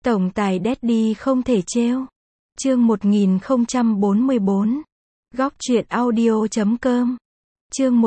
Tổng tài Daddy không thể trêu. Chương 1044. Góc truyện audio.com. Chương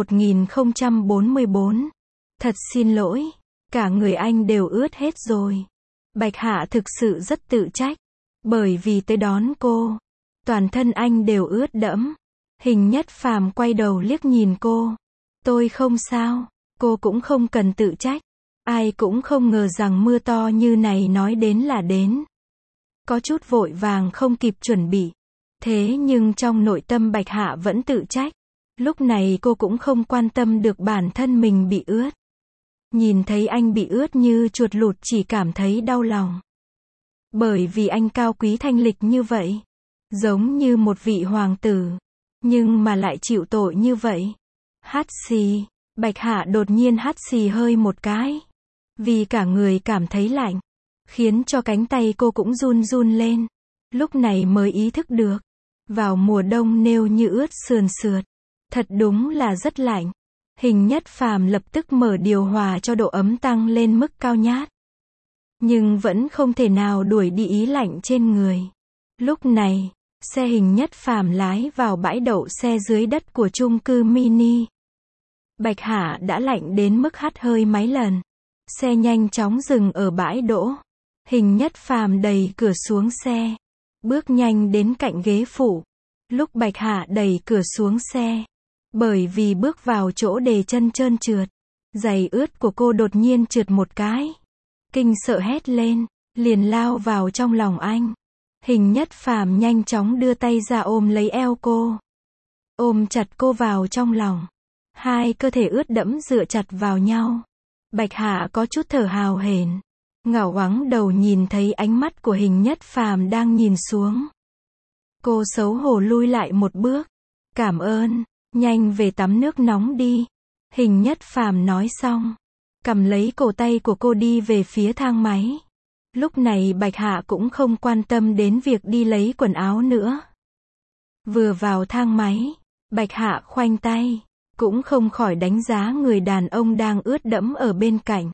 1044. Thật xin lỗi, cả người anh đều ướt hết rồi. Bạch Hạ thực sự rất tự trách, bởi vì tới đón cô, toàn thân anh đều ướt đẫm. Hình Nhất Phàm quay đầu liếc nhìn cô. Tôi không sao, cô cũng không cần tự trách. Ai cũng không ngờ rằng mưa to như này nói đến là đến. Có chút vội vàng không kịp chuẩn bị. Thế nhưng trong nội tâm Bạch Hạ vẫn tự trách. Lúc này cô cũng không quan tâm được bản thân mình bị ướt. Nhìn thấy anh bị ướt như chuột lụt chỉ cảm thấy đau lòng. Bởi vì anh cao quý thanh lịch như vậy. Giống như một vị hoàng tử. Nhưng mà lại chịu tội như vậy. Hắt xì. Bạch Hạ đột nhiên hắt xì hơi một cái. Vì cả người cảm thấy lạnh. Khiến cho cánh tay cô cũng run run lên. Lúc này mới ý thức được. Vào mùa đông nêu như ướt sườn sượt. Thật đúng là rất lạnh. Hình Nhất Phàm lập tức mở điều hòa cho độ ấm tăng lên mức cao nhát. Nhưng vẫn không thể nào đuổi đi ý lạnh trên người. Lúc này, xe Hình Nhất Phàm lái vào bãi đậu xe dưới đất của chung cư mini. Bạch Hạ đã lạnh đến mức hắt hơi mấy lần. Xe nhanh chóng dừng ở bãi đỗ. Hình Nhất Phàm đẩy cửa xuống xe. Bước nhanh đến cạnh ghế phụ. Lúc Bạch Hạ đẩy cửa xuống xe. Bởi vì bước vào chỗ để chân trơn trượt. Giày ướt của cô đột nhiên trượt một cái. Kinh sợ hét lên. Liền lao vào trong lòng anh. Hình Nhất Phàm nhanh chóng đưa tay ra ôm lấy eo cô. Ôm chặt cô vào trong lòng. Hai cơ thể ướt đẫm dựa chặt vào nhau. Bạch Hạ có chút thở hào hển. Ngẩng ngoáng đầu nhìn thấy ánh mắt của Hình Nhất Phàm đang nhìn xuống. Cô xấu hổ lui lại một bước. Cảm ơn, nhanh về tắm nước nóng đi. Hình Nhất Phàm nói xong. Cầm lấy cổ tay của cô đi về phía thang máy. Lúc này Bạch Hạ cũng không quan tâm đến việc đi lấy quần áo nữa. Vừa vào thang máy, Bạch Hạ khoanh tay. Cũng không khỏi đánh giá người đàn ông đang ướt đẫm ở bên cạnh.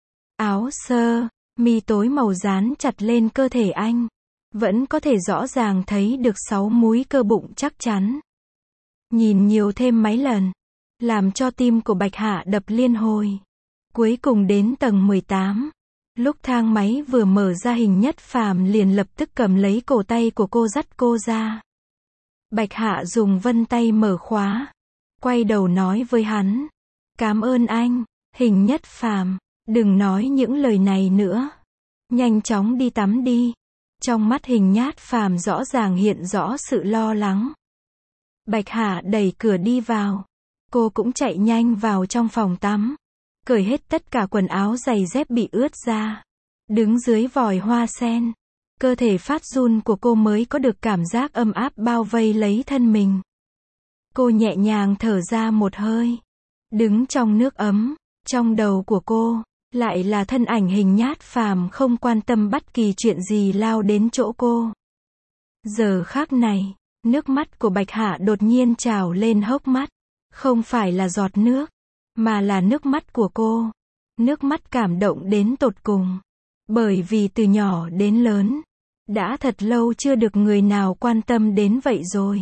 Áo sơ, mi tối màu dán chặt lên cơ thể anh. Vẫn có thể rõ ràng thấy được 6 múi cơ bụng chắc chắn. Nhìn nhiều thêm mấy lần. Làm cho tim của Bạch Hạ đập liên hồi. Cuối cùng đến tầng 18. Lúc thang máy vừa mở ra Hình Nhất Phàm liền lập tức cầm lấy cổ tay của cô dắt cô ra. Bạch Hạ dùng vân tay mở khóa. Quay đầu nói với hắn. Cảm ơn anh, Hình Nhất Phàm, đừng nói những lời này nữa. Nhanh chóng đi tắm đi. Trong mắt Hình Nhất Phàm rõ ràng hiện rõ sự lo lắng. Bạch Hạ đẩy cửa đi vào. Cô cũng chạy nhanh vào trong phòng tắm. Cởi hết tất cả quần áo giày dép bị ướt ra. Đứng dưới vòi hoa sen. Cơ thể phát run của cô mới có được cảm giác ấm áp bao vây lấy thân mình. Cô nhẹ nhàng thở ra một hơi. Đứng trong nước ấm, trong đầu của cô, lại là thân ảnh Hình Nhất Phàm không quan tâm bất kỳ chuyện gì lao đến chỗ cô. Giờ khắc này, nước mắt của Bạch Hạ đột nhiên trào lên hốc mắt. Không phải là giọt nước, mà là nước mắt của cô. Nước mắt cảm động đến tột cùng. Bởi vì từ nhỏ đến lớn, đã thật lâu chưa được người nào quan tâm đến vậy rồi.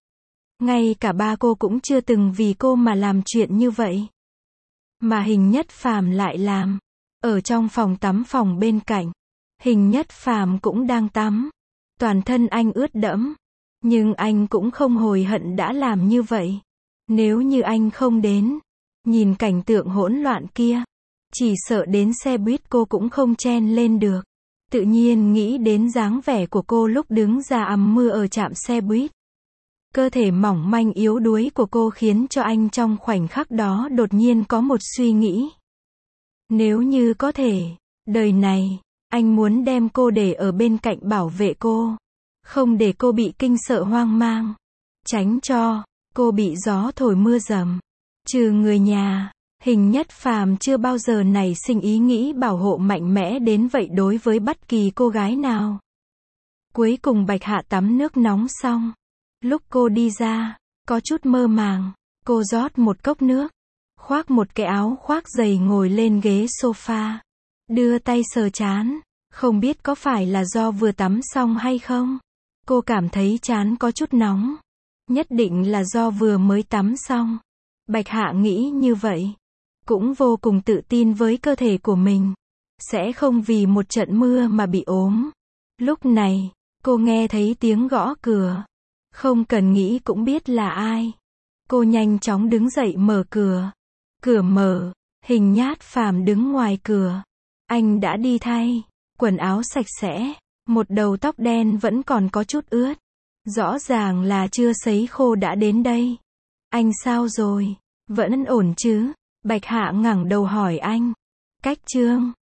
Ngay cả ba cô cũng chưa từng vì cô mà làm chuyện như vậy. Mà Hình Nhất Phàm lại làm. Ở trong phòng tắm phòng bên cạnh. Hình Nhất Phàm cũng đang tắm. Toàn thân anh ướt đẫm. Nhưng anh cũng không hối hận đã làm như vậy. Nếu như anh không đến. Nhìn cảnh tượng hỗn loạn kia. Chỉ sợ đến xe buýt cô cũng không chen lên được. Tự nhiên nghĩ đến dáng vẻ của cô lúc đứng ra ằm mưa ở trạm xe buýt. Cơ thể mỏng manh yếu đuối của cô khiến cho anh trong khoảnh khắc đó đột nhiên có một suy nghĩ. Nếu như có thể, đời này, anh muốn đem cô để ở bên cạnh bảo vệ cô. Không để cô bị kinh sợ hoang mang. Tránh cho cô bị gió thổi mưa dầm. Trừ người nhà, Hình Nhất Phàm chưa bao giờ nảy sinh ý nghĩ bảo hộ mạnh mẽ đến vậy đối với bất kỳ cô gái nào. Cuối cùng Bạch Hạ tắm nước nóng xong. Lúc cô đi ra, có chút mơ màng, cô rót một cốc nước, khoác một cái áo khoác dày ngồi lên ghế sofa, đưa tay sờ trán, Không biết có phải là do vừa tắm xong hay không? Cô cảm thấy trán có chút nóng. Nhất định là do vừa mới tắm xong. Bạch Hạ nghĩ như vậy. Cũng vô cùng tự tin với cơ thể của mình. Sẽ không vì một trận mưa mà bị ốm. Lúc này, cô nghe thấy tiếng gõ cửa. Không cần nghĩ cũng biết là ai. Cô nhanh chóng đứng dậy mở cửa. Cửa mở, Hình Nhát Phàm đứng ngoài cửa. Anh đã đi thay quần áo sạch sẽ, một đầu tóc đen vẫn còn có chút ướt. Rõ ràng là chưa sấy khô đã đến đây. Anh sao rồi? Vẫn ổn chứ? Bạch Hạ ngẩng đầu hỏi anh. Cách Trương